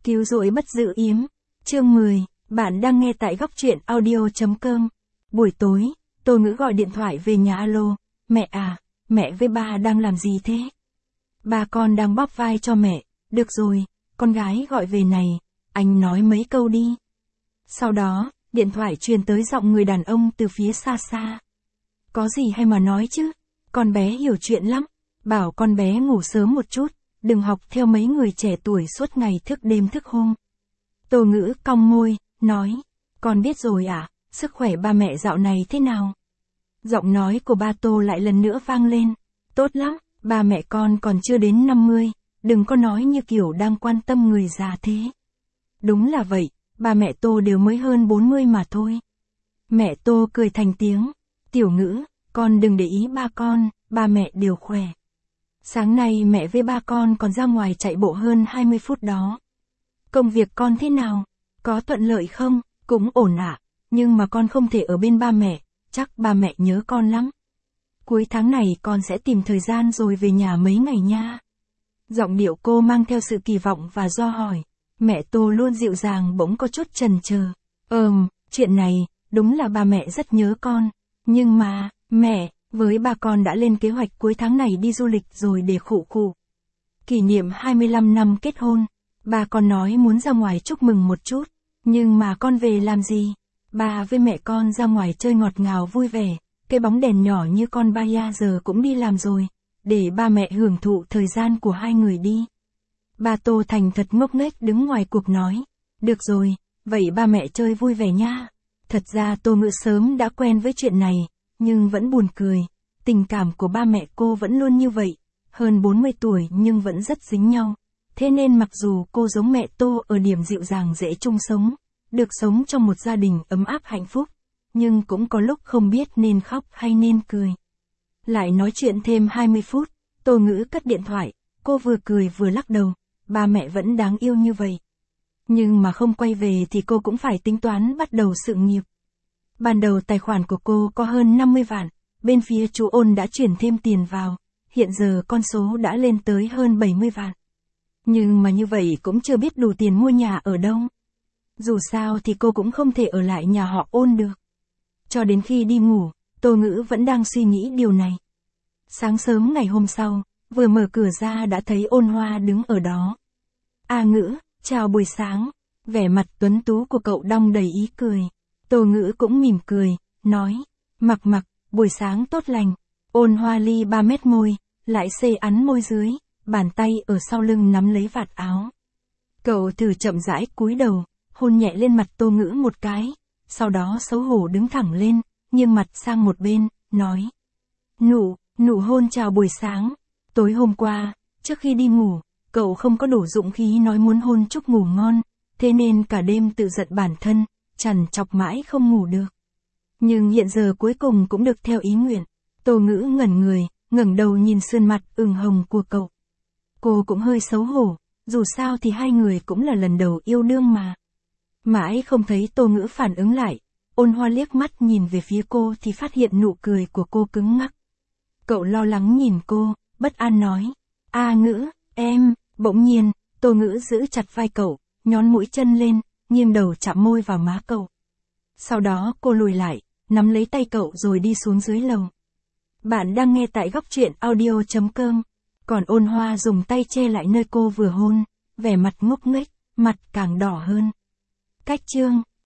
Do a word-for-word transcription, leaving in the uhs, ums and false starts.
Cứu rỗi bất giữ yếm. Chương mười, bạn đang nghe tại góc truyện audio.com. Buổi tối, Tô Ngữ gọi điện thoại về nhà. Alo, mẹ à, mẹ với ba đang làm gì thế? Ba con đang bóp vai cho mẹ. Được rồi, con gái gọi về này, anh nói mấy câu đi. Sau đó, điện thoại truyền tới giọng người đàn ông từ phía xa xa. Có gì hay mà nói chứ, con bé hiểu chuyện lắm, bảo con bé ngủ sớm một chút, đừng học theo mấy người trẻ tuổi suốt ngày thức đêm thức hôm. Tô Ngữ cong môi, nói, con biết rồi ạ, à, sức khỏe ba mẹ dạo này thế nào? Giọng nói của ba Tô lại lần nữa vang lên, tốt lắm, ba mẹ con còn chưa đến năm mươi, đừng có nói như kiểu đang quan tâm người già thế. Đúng là vậy, ba mẹ Tô đều mới hơn bốn mươi mà thôi. Mẹ Tô cười thành tiếng, Tiểu Ngữ, con đừng để ý ba con, ba mẹ đều khỏe. Sáng nay mẹ với ba con còn ra ngoài chạy bộ hơn hai mươi phút đó. Công việc con thế nào? Có thuận lợi không? Cũng ổn ạ, à, nhưng mà con không thể ở bên ba mẹ, chắc ba mẹ nhớ con lắm. Cuối tháng này con sẽ tìm thời gian rồi về nhà mấy ngày nha. Giọng điệu cô mang theo sự kỳ vọng và do hỏi. Mẹ Tô luôn dịu dàng bỗng có chút chần chờ. Ừm, chuyện này, đúng là ba mẹ rất nhớ con. Nhưng mà, mẹ, với ba con đã lên kế hoạch cuối tháng này đi du lịch rồi để khụ khụ. Kỷ niệm hai mươi lăm năm kết hôn. Ba con nói muốn ra ngoài chúc mừng một chút. Nhưng mà con về làm gì? Ba với mẹ con ra ngoài chơi ngọt ngào vui vẻ. Cái bóng đèn nhỏ như con Baya giờ cũng đi làm rồi. Để ba mẹ hưởng thụ thời gian của hai người đi. Ba Tô thành thật ngốc nghếch đứng ngoài cuộc nói. Được rồi, vậy ba mẹ chơi vui vẻ nha. Thật ra Tô Ngữ sớm đã quen với chuyện này, nhưng vẫn buồn cười. Tình cảm của ba mẹ cô vẫn luôn như vậy. Hơn bốn mươi tuổi nhưng vẫn rất dính nhau. Thế nên mặc dù cô giống mẹ Tô ở điểm dịu dàng dễ chung sống, được sống trong một gia đình ấm áp hạnh phúc, nhưng cũng có lúc không biết nên khóc hay nên cười. Lại nói chuyện thêm hai mươi phút, Tô Ngữ cất điện thoại, cô vừa cười vừa lắc đầu, ba mẹ vẫn đáng yêu như vậy. Nhưng mà không quay về thì cô cũng phải tính toán bắt đầu sự nghiệp. Ban đầu tài khoản của cô có hơn năm mươi vạn, bên phía chú Ôn đã chuyển thêm tiền vào, hiện giờ con số đã lên tới hơn bảy mươi vạn. Nhưng mà như vậy cũng chưa biết đủ tiền mua nhà ở đâu. Dù sao thì cô cũng không thể ở lại nhà họ Ôn được. Cho đến khi đi ngủ, Tô Ngữ vẫn đang suy nghĩ điều này. Sáng sớm ngày hôm sau, vừa mở cửa ra đã thấy Ôn Hoa đứng ở đó. A Ngữ, chào buổi sáng. Vẻ mặt tuấn tú của cậu đong đầy ý cười. Tô Ngữ cũng mỉm cười, nói, Mặc Mặc, buổi sáng tốt lành. Ôn Hoa ly ba mét môi, lại xê ắn môi dưới, bàn tay ở sau lưng nắm lấy vạt áo. Cậu thử chậm rãi cúi đầu, hôn nhẹ lên mặt Tô Ngữ một cái, sau đó xấu hổ đứng thẳng lên, nghiêng mặt sang một bên, nói. Nụ, nụ hôn chào buổi sáng. Tối hôm qua, trước khi đi ngủ, cậu không có đủ dũng khí nói muốn hôn chúc ngủ ngon, thế nên cả đêm tự giận bản thân, trằn trọc mãi không ngủ được. Nhưng hiện giờ cuối cùng cũng được theo ý nguyện. Tô Ngữ ngẩn người, ngẩng đầu nhìn sườn mặt ửng hồng của cậu. Cô cũng hơi xấu hổ, dù sao thì hai người cũng là lần đầu yêu đương mà. Mãi không thấy Tô Ngữ phản ứng lại, Ôn Hoa liếc mắt nhìn về phía cô thì phát hiện nụ cười của cô cứng ngắc. Cậu lo lắng nhìn cô, bất an nói, A Ngữ, em, bỗng nhiên, Tô Ngữ giữ chặt vai cậu, nhón mũi chân lên, nghiêng đầu chạm môi vào má cậu. Sau đó cô lùi lại, nắm lấy tay cậu rồi đi xuống dưới lầu. Bạn đang nghe tại góc truyện audio.com. Còn Ôn Hoa dùng tay che lại nơi cô vừa hôn, vẻ mặt ngốc nghếch, mặt càng đỏ hơn. Cách chương